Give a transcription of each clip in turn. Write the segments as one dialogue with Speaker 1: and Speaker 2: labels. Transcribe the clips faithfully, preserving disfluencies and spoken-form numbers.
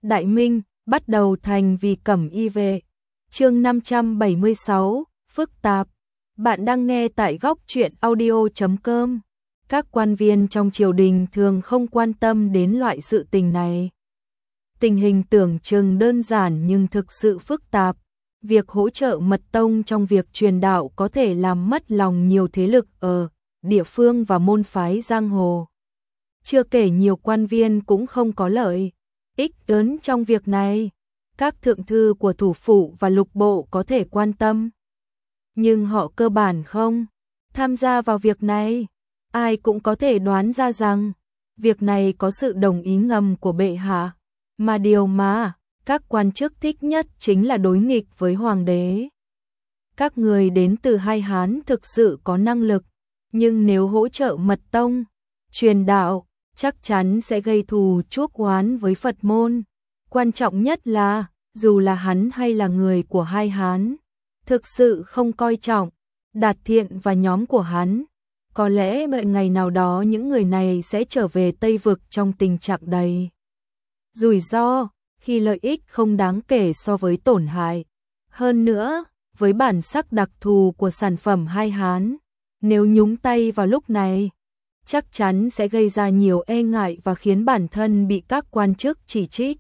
Speaker 1: Đại Minh, bắt đầu thành vì Cẩm Y Vệ. Chương năm trăm bảy mươi sáu, phức tạp. Bạn đang nghe tại góc truyện audio chấm com. Các quan viên trong triều đình thường không quan tâm đến loại sự tình này. Tình hình tưởng chừng đơn giản nhưng thực sự phức tạp. Việc hỗ trợ Mật Tông trong việc truyền đạo có thể làm mất lòng nhiều thế lực ở địa phương và môn phái giang hồ. Chưa kể nhiều quan viên cũng không có lợi ích lớn trong việc này. Các thượng thư của thủ phủ và lục bộ có thể quan tâm, nhưng họ cơ bản không tham gia vào việc này. Ai cũng có thể đoán ra rằng việc này có sự đồng ý ngầm của bệ hạ, mà điều mà các quan chức thích nhất chính là đối nghịch với hoàng đế. Các người đến từ hai Hán thực sự có năng lực, nhưng nếu hỗ trợ Mật Tông truyền đạo, chắc chắn sẽ gây thù chuốc oán với Phật môn. Quan trọng nhất là, dù là hắn hay là người của hai Hán, thực sự không coi trọng Đạt Thiện và nhóm của hắn. Có lẽ một ngày nào đó những người này sẽ trở về Tây Vực trong tình trạng đầy rủi ro, khi lợi ích không đáng kể so với tổn hại. Hơn nữa, với bản sắc đặc thù của sản phẩm hai Hán, nếu nhúng tay vào lúc này, chắc chắn sẽ gây ra nhiều e ngại và khiến bản thân bị các quan chức chỉ trích.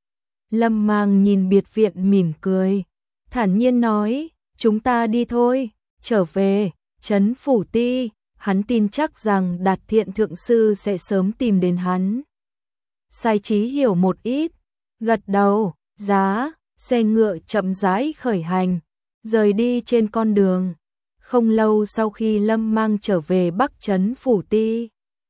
Speaker 1: Lâm Mang nhìn biệt viện mỉm cười, thản nhiên nói, chúng ta đi thôi, trở về trấn Phủ Ti. Hắn tin chắc rằng Đạt Thiện thượng sư sẽ sớm tìm đến hắn. Sai Trí hiểu một ít, gật đầu, giá, xe ngựa chậm rãi khởi hành, rời đi trên con đường. Không lâu sau khi Lâm Mang trở về Bắc trấn Phủ Ti,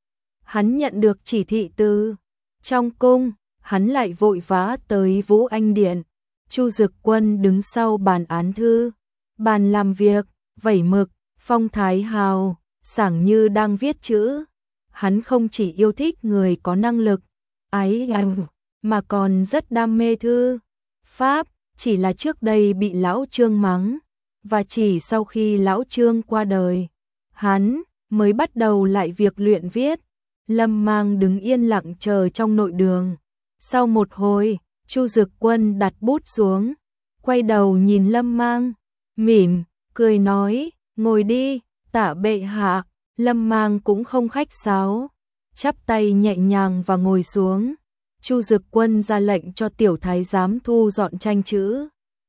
Speaker 1: hắn nhận được chỉ thị từ trong cung. Hắn lại vội vã tới Vũ Anh Điện. Chu Dực Quân đứng sau bàn án thư, bàn làm việc, vẩy mực, phong thái hào sảng như đang viết chữ. Hắn không chỉ yêu thích người có năng lực, ái ảnh, mà còn rất đam mê thư pháp. Chỉ là trước đây bị lão Trương mắng, và chỉ sau khi lão Trương qua đời, hắn mới bắt đầu lại việc luyện viết. Lâm Mang đứng yên lặng chờ trong nội đường. Sau một hồi, Chu Dực Quân đặt bút xuống, quay đầu nhìn Lâm Mang, mỉm cười nói, ngồi đi, tạ bệ hạ. Lâm Mang cũng không khách sáo, chắp tay nhẹ nhàng và ngồi xuống. Chu Dực Quân ra lệnh cho tiểu thái giám thu dọn tranh chữ,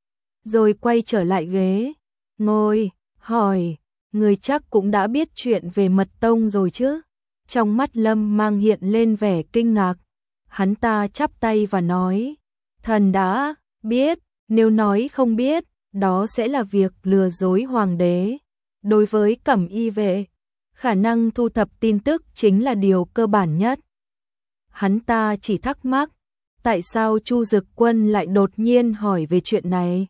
Speaker 1: rồi quay trở lại ghế, ngồi, hỏi, người chắc cũng đã biết chuyện về Mật Tông rồi chứ? Trong mắt Lâm Mang hiện lên vẻ kinh ngạc. Hắn ta chắp tay và nói, thần đã biết, nếu nói không biết, đó sẽ là việc lừa dối hoàng đế. Đối với Cẩm Y Vệ, khả năng thu thập tin tức chính là điều cơ bản nhất. Hắn ta chỉ thắc mắc, tại sao Chu Dực Quân lại đột nhiên hỏi về chuyện này?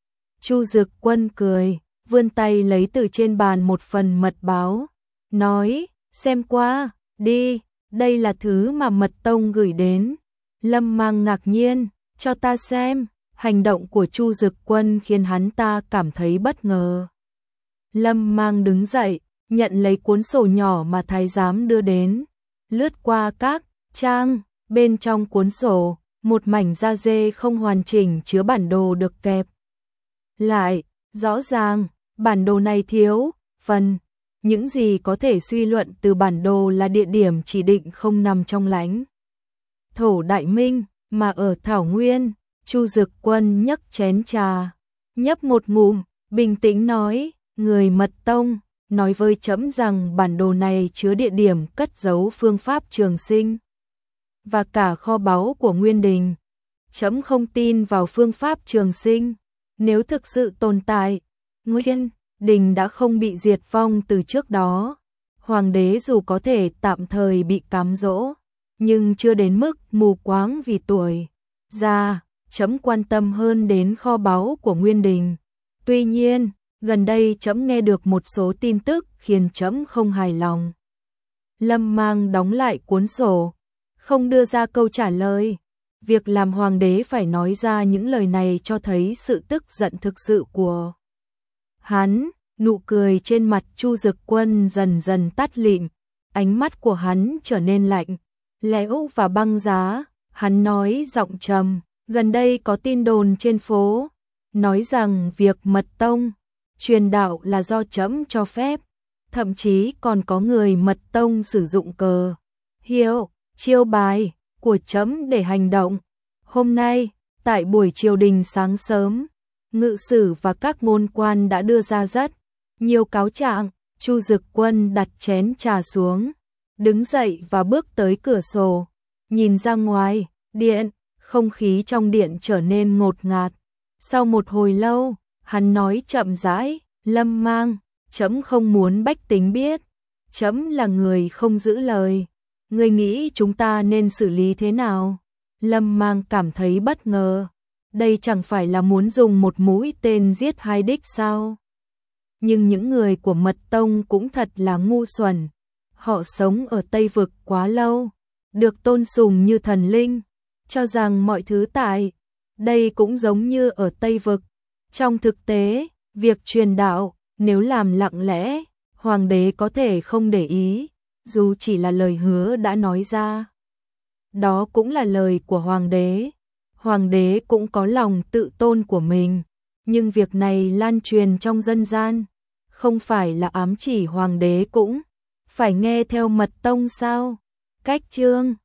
Speaker 1: Chu Dực Quân cười, vươn tay lấy từ trên bàn một phần mật báo, nói, xem qua, đi. Đây là thứ mà Mật Tông gửi đến. Lâm Mang ngạc nhiên, cho ta xem. Hành động của Chu Dực Quân khiến hắn ta cảm thấy bất ngờ. Lâm Mang đứng dậy, nhận lấy cuốn sổ nhỏ mà thái giám đưa đến, lướt qua các trang. Bên trong cuốn sổ, một mảnh da dê không hoàn chỉnh chứa bản đồ được kẹp lại. Rõ ràng, bản đồ này thiếu phần. Những gì có thể suy luận từ bản đồ là địa điểm chỉ định không nằm trong lãnh thổ Đại Minh, mà ở Thảo Nguyên. Chu Dực Quân nhấc chén trà, nhấp một ngụm, bình tĩnh nói, người Mật Tông nói với trẫm rằng bản đồ này chứa địa điểm cất giấu phương pháp trường sinh và cả kho báu của Nguyên Đình. Trẫm không tin vào phương pháp trường sinh. Nếu thực sự tồn tại, Nguyên Đình đã không bị diệt vong từ trước đó. Hoàng đế dù có thể tạm thời bị cám dỗ, nhưng chưa đến mức mù quáng vì tuổi già. Trẫm quan tâm hơn đến kho báu của Nguyên Đình. Tuy nhiên, gần đây trẫm nghe được một số tin tức khiến trẫm không hài lòng. Lâm Mang đóng lại cuốn sổ, không đưa ra câu trả lời. Việc làm hoàng đế phải nói ra những lời này cho thấy sự tức giận thực sự của hắn. Nụ cười trên mặt Chu Dực Quân dần dần tắt lịm, ánh mắt của hắn trở nên lạnh, lẽo và băng giá. Hắn nói giọng trầm, gần đây có tin đồn trên phố, nói rằng việc mật tông, truyền đạo là do trẫm cho phép, thậm chí còn có người mật tông sử dụng cờ, hiệu, chiêu bài của trẫm để hành động. Hôm nay, tại buổi triều đình sáng sớm, ngự sử và các ngôn quan đã đưa ra rất nhiều cáo trạng. Chu Dực Quân đặt chén trà xuống, đứng dậy và bước tới cửa sổ, nhìn ra ngoài điện, không khí trong điện trở nên ngột ngạt. Sau một hồi lâu, hắn nói chậm rãi, Lâm Mang, trẫm không muốn bách tính biết, trẫm là người không giữ lời. Ngươi nghĩ chúng ta nên xử lý thế nào? Lâm Mang cảm thấy bất ngờ, đây chẳng phải là muốn dùng một mũi tên giết hai đích sao? Nhưng những người của Mật Tông cũng thật là ngu xuẩn. Họ sống ở Tây Vực quá lâu, được tôn sùng như thần linh, cho rằng mọi thứ tại đây cũng giống như ở Tây Vực. Trong thực tế, việc truyền đạo, nếu làm lặng lẽ, hoàng đế có thể không để ý, dù chỉ là lời hứa đã nói ra. Đó cũng là lời của hoàng đế. Hoàng đế cũng có lòng tự tôn của mình, nhưng việc này lan truyền trong dân gian, không phải là ám chỉ hoàng đế cũng phải nghe theo Mật Tông sao? Cách chương